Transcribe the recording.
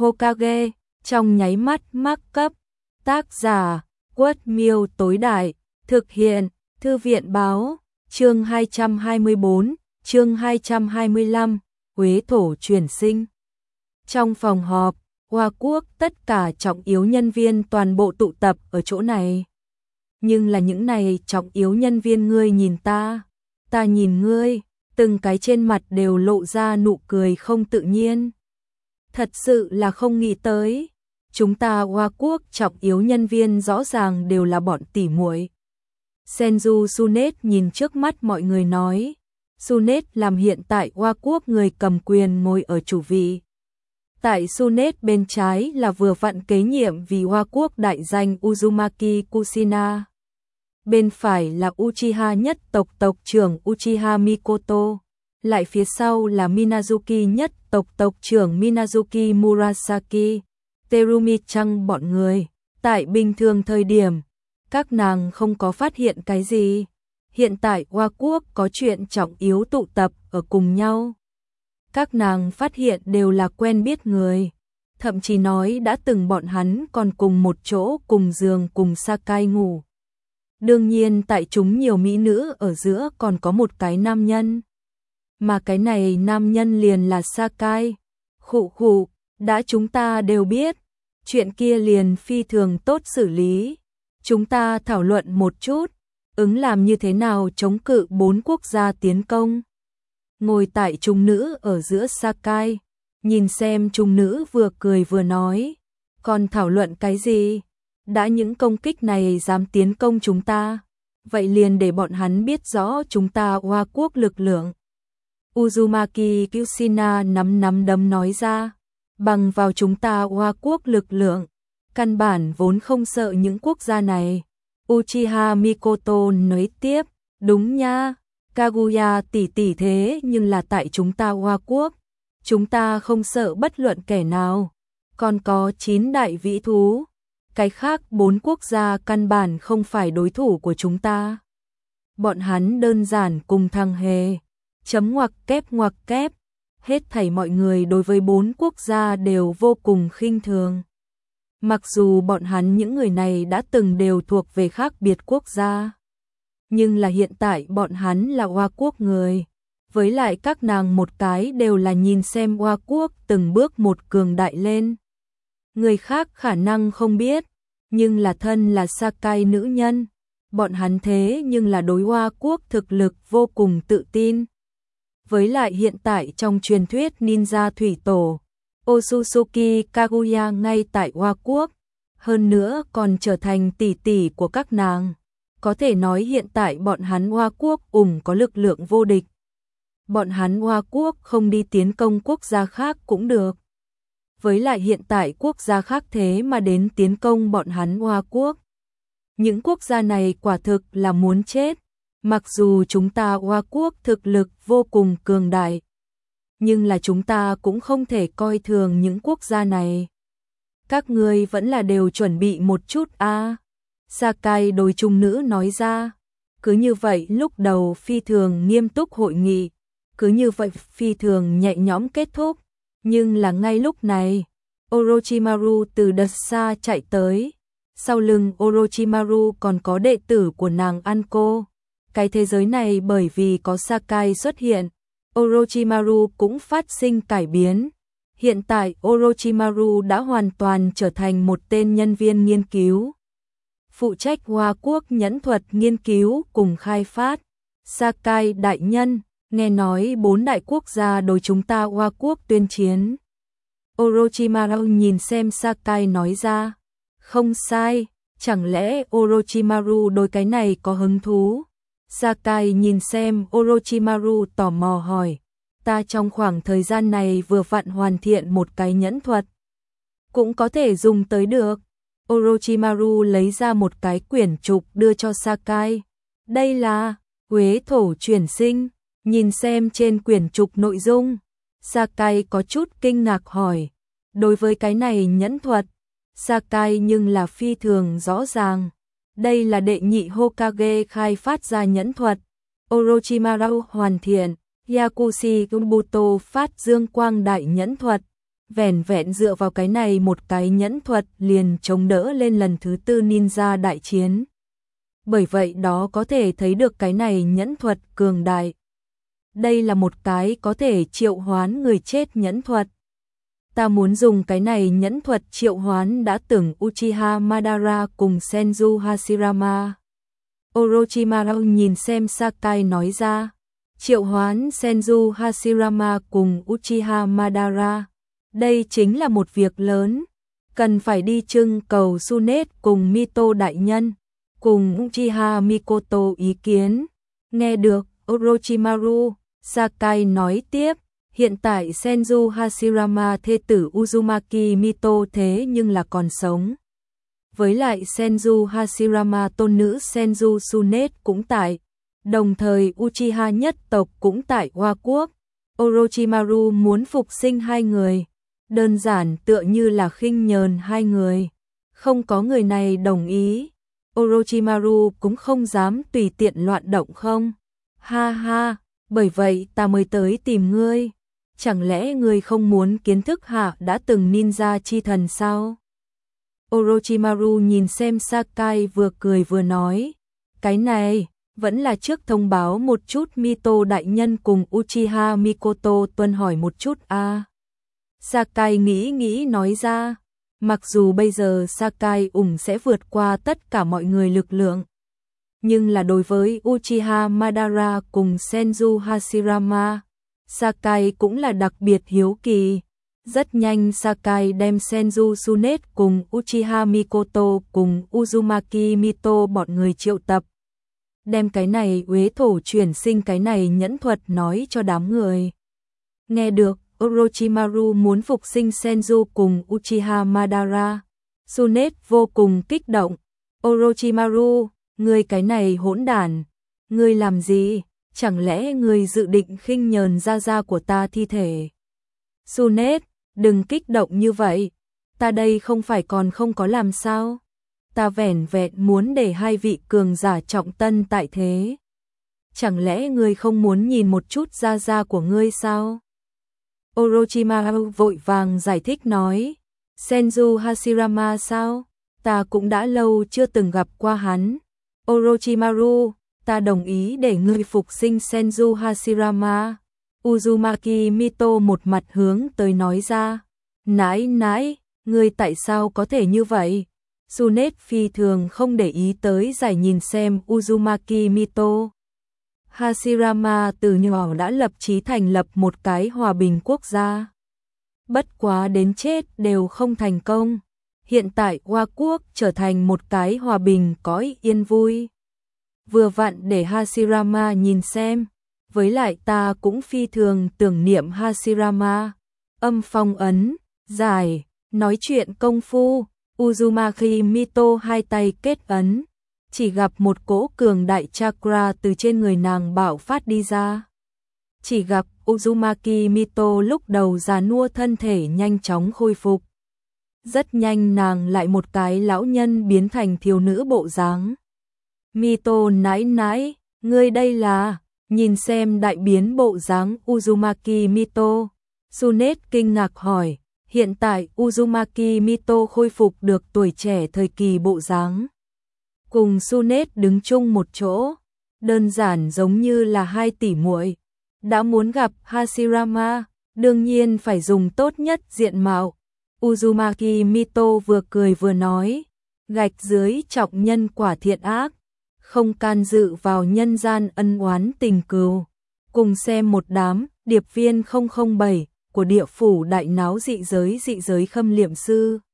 Hokage, trong nháy mắt mắc cấp. Tác giả, Quất Miêu tối đại, thực hiện, Thư viện báo, chương 224, chương 225, Huế thổ chuyển sinh. Trong phòng họp, Hoa Quốc tất cả trọng yếu nhân viên toàn bộ tụ tập ở chỗ này. Nhưng là những này trọng yếu nhân viên, ngươi nhìn ta nhìn ngươi, từng cái trên mặt đều lộ ra nụ cười không tự nhiên. Thật sự là không nghĩ tới, chúng ta Hoa Quốc trọng yếu nhân viên rõ ràng đều là bọn tỉ muội. Senju Sunet nhìn trước mắt mọi người nói, Sunet làm hiện tại Hoa Quốc người cầm quyền ngồi ở chủ vị. Tại Sunet bên trái là vừa vặn kế nhiệm vì Hoa Quốc đại danh Uzumaki Kushina. Bên phải là Uchiha nhất tộc tộc trưởng Uchiha Mikoto. Lại phía sau là Minazuki nhất tộc tộc trưởng Minazuki Murasaki. Terumi-chan bọn người. Tại bình thường thời điểm, các nàng không có phát hiện cái gì. Hiện tại Hoa Quốc có chuyện trọng yếu tụ tập ở cùng nhau. Các nàng phát hiện đều là quen biết người. Thậm chí nói đã từng bọn hắn còn cùng một chỗ cùng giường cùng Sakai ngủ. Đương nhiên tại chúng nhiều mỹ nữ ở giữa còn có một cái nam nhân. Mà cái này nam nhân liền là Sakai. Khụ, đã chúng ta đều biết. Chuyện kia liền phi thường tốt xử lý. Chúng ta thảo luận một chút. Ứng làm như thế nào chống cự 4 quốc gia tiến công. Ngồi tại trung nữ ở giữa Sakai. Nhìn xem trung nữ vừa cười vừa nói. Còn thảo luận cái gì? Đã những công kích này dám tiến công chúng ta, vậy liền để bọn hắn biết rõ chúng ta Hoa Quốc lực lượng. Uzumaki Kushina nắm đấm nói ra, bằng vào chúng ta Hoa Quốc lực lượng, căn bản vốn không sợ những quốc gia này. Uchiha Mikoto nói tiếp, đúng nha, Kaguya tỷ thế nhưng là tại chúng ta Hoa Quốc, chúng ta không sợ bất luận kẻ nào, còn có 9 đại vĩ thú. Cái khác 4 quốc gia căn bản không phải đối thủ của chúng ta. Bọn hắn đơn giản cùng thằng hề. Chấm ngoặc kép. Hết thảy mọi người đối với 4 quốc gia đều vô cùng khinh thường. Mặc dù bọn hắn những người này đã từng đều thuộc về khác biệt quốc gia. Nhưng là hiện tại bọn hắn là Hoa Quốc người. Với lại các nàng một cái đều là nhìn xem Hoa Quốc từng bước một cường đại lên. Người khác khả năng không biết, nhưng là thân là Sakai nữ nhân, bọn hắn thế nhưng là đối Hoa Quốc thực lực vô cùng tự tin. Với lại hiện tại trong truyền thuyết ninja thủy tổ, Otsutsuki Kaguya ngay tại Hoa Quốc, hơn nữa còn trở thành tỷ tỷ của các nàng. Có thể nói hiện tại bọn hắn Hoa Quốc có lực lượng vô địch. Bọn hắn Hoa Quốc không đi tiến công quốc gia khác cũng được. Với lại hiện tại quốc gia khác thế mà đến tiến công bọn hắn Hoa Quốc. Những quốc gia này quả thực là muốn chết. Mặc dù chúng ta Hoa Quốc thực lực vô cùng cường đại, nhưng là chúng ta cũng không thể coi thường những quốc gia này. Các ngươi vẫn là đều chuẩn bị một chút a. Sakai đối trung nữ nói ra. Cứ như vậy lúc đầu phi thường nghiêm túc hội nghị, cứ như vậy phi thường nhẹ nhõm kết thúc. Nhưng là ngay lúc này, Orochimaru từ đợt xa chạy tới. Sau lưng Orochimaru còn có đệ tử của nàng Anko. Cái thế giới này bởi vì có Sakai xuất hiện, Orochimaru cũng phát sinh cải biến. Hiện tại Orochimaru đã hoàn toàn trở thành một tên nhân viên nghiên cứu. Phụ trách Hoa Quốc nhẫn thuật nghiên cứu cùng khai phát. Sakai đại nhân, nghe nói 4 đại quốc gia đối chúng ta Hoa Quốc tuyên chiến. Orochimaru nhìn xem Sakai nói ra. Không sai, chẳng lẽ Orochimaru đối cái này có hứng thú? Sakai nhìn xem Orochimaru tò mò hỏi. Ta trong khoảng thời gian này vừa vặn hoàn thiện một cái nhẫn thuật. Cũng có thể dùng tới được. Orochimaru lấy ra một cái quyển trục đưa cho Sakai. Đây là Huế thổ chuyển sinh. Nhìn xem trên quyển trục nội dung, Sakai có chút kinh ngạc hỏi. Đối với cái này nhẫn thuật, Sakai nhưng là phi thường rõ ràng. Đây là đệ nhị Hokage khai phát ra nhẫn thuật. Orochimaru hoàn thiện, Yakushi Kumbuto phát dương quang đại nhẫn thuật. vẻn vẹn dựa vào cái này một cái nhẫn thuật liền chống đỡ lên lần thứ 4 ninja đại chiến. Bởi vậy đó có thể thấy được cái này nhẫn thuật cường đại. Đây là một cái có thể triệu hoán người chết nhẫn thuật. Ta muốn dùng cái này nhẫn thuật triệu hoán đã từng Uchiha Madara cùng Senju Hashirama. Orochimaru nhìn xem Sakai nói ra. Triệu hoán Senju Hashirama cùng Uchiha Madara. Đây chính là một việc lớn. Cần phải đi trưng cầu Tsunade cùng Mito đại nhân, cùng Uchiha Mikoto ý kiến. Nghe được Orochimaru, Sakai nói tiếp. Hiện tại Senju Hashirama thê tử Uzumaki Mito thế nhưng là còn sống. Với lại Senju Hashirama tôn nữ Senju Tsunade cũng tại. Đồng thời Uchiha nhất tộc cũng tại Hoa Quốc. Orochimaru muốn phục sinh hai người. Đơn giản tựa như là khinh nhờn hai người. Không có người này đồng ý. Orochimaru cũng không dám tùy tiện loạn động không. Ha ha, bởi vậy ta mới tới tìm ngươi. Chẳng lẽ ngươi không muốn kiến thức hạ đã từng ninja chi thần sao? Orochimaru nhìn xem Sakai vừa cười vừa nói. Cái này, vẫn là trước thông báo một chút Mito đại nhân cùng Uchiha Mikoto tuân hỏi một chút a. Sakai nghĩ nói ra. Mặc dù bây giờ Sakai sẽ vượt qua tất cả mọi người lực lượng. Nhưng là đối với Uchiha Madara cùng Senju Hashirama, Sakai cũng là đặc biệt hiếu kỳ. Rất nhanh Sakai đem Senju Tsunade cùng Uchiha Mikoto cùng Uzumaki Mito bọn người triệu tập. Đem cái này uế thổ chuyển sinh cái này nhẫn thuật nói cho đám người. Nghe được Orochimaru muốn phục sinh Senju cùng Uchiha Madara, Tsunade vô cùng kích động. Orochimaru, ngươi cái này hỗn đản, ngươi làm gì? Chẳng lẽ ngươi dự định khinh nhờn gia của ta thi thể? Tsunade, đừng kích động như vậy, ta đây không phải còn không có làm sao? Ta vẻn vẹn muốn để hai vị cường giả trọng tân tại thế. Chẳng lẽ ngươi không muốn nhìn một chút gia của ngươi sao? Orochimaru vội vàng giải thích nói. Senju Hashirama sao? Ta cũng đã lâu chưa từng gặp qua hắn. Orochimaru, ta đồng ý để ngươi phục sinh Senju Hashirama. Uzumaki Mito một mặt hướng tới nói ra. Nãi, ngươi tại sao có thể như vậy? Tsunade phi thường không để ý tới giải nhìn xem Uzumaki Mito. Hashirama từ nhỏ đã lập chí thành lập một cái hòa bình quốc gia. Bất quá đến chết đều không thành công. Hiện tại Hoa Quốc trở thành một cái hòa bình cõi yên vui. Vừa vặn để Hashirama nhìn xem. Với lại ta cũng phi thường tưởng niệm Hashirama. Âm phong ấn, giải, nói chuyện công phu. Uzumaki Mito hai tay kết ấn. Chỉ gặp một cỗ cường đại chakra từ trên người nàng bạo phát đi ra. Chỉ gặp Uzumaki Mito lúc đầu già nua thân thể nhanh chóng khôi phục. Rất nhanh nàng lại một cái lão nhân biến thành thiếu nữ bộ dáng. Mito nãi, ngươi đây là, nhìn xem đại biến bộ dáng Uzumaki Mito. Tsunade kinh ngạc hỏi, hiện tại Uzumaki Mito khôi phục được tuổi trẻ thời kỳ bộ dáng. Cùng Tsunade đứng chung một chỗ, đơn giản giống như là hai tỷ muội. Đã muốn gặp Hashirama, đương nhiên phải dùng tốt nhất diện mạo. Uzumaki Mito vừa cười vừa nói, gạch dưới trọng nhân quả thiện ác, không can dự vào nhân gian ân oán tình cừu. Cùng xem một đám điệp viên 007 của địa phủ đại náo dị giới khâm liệm sư.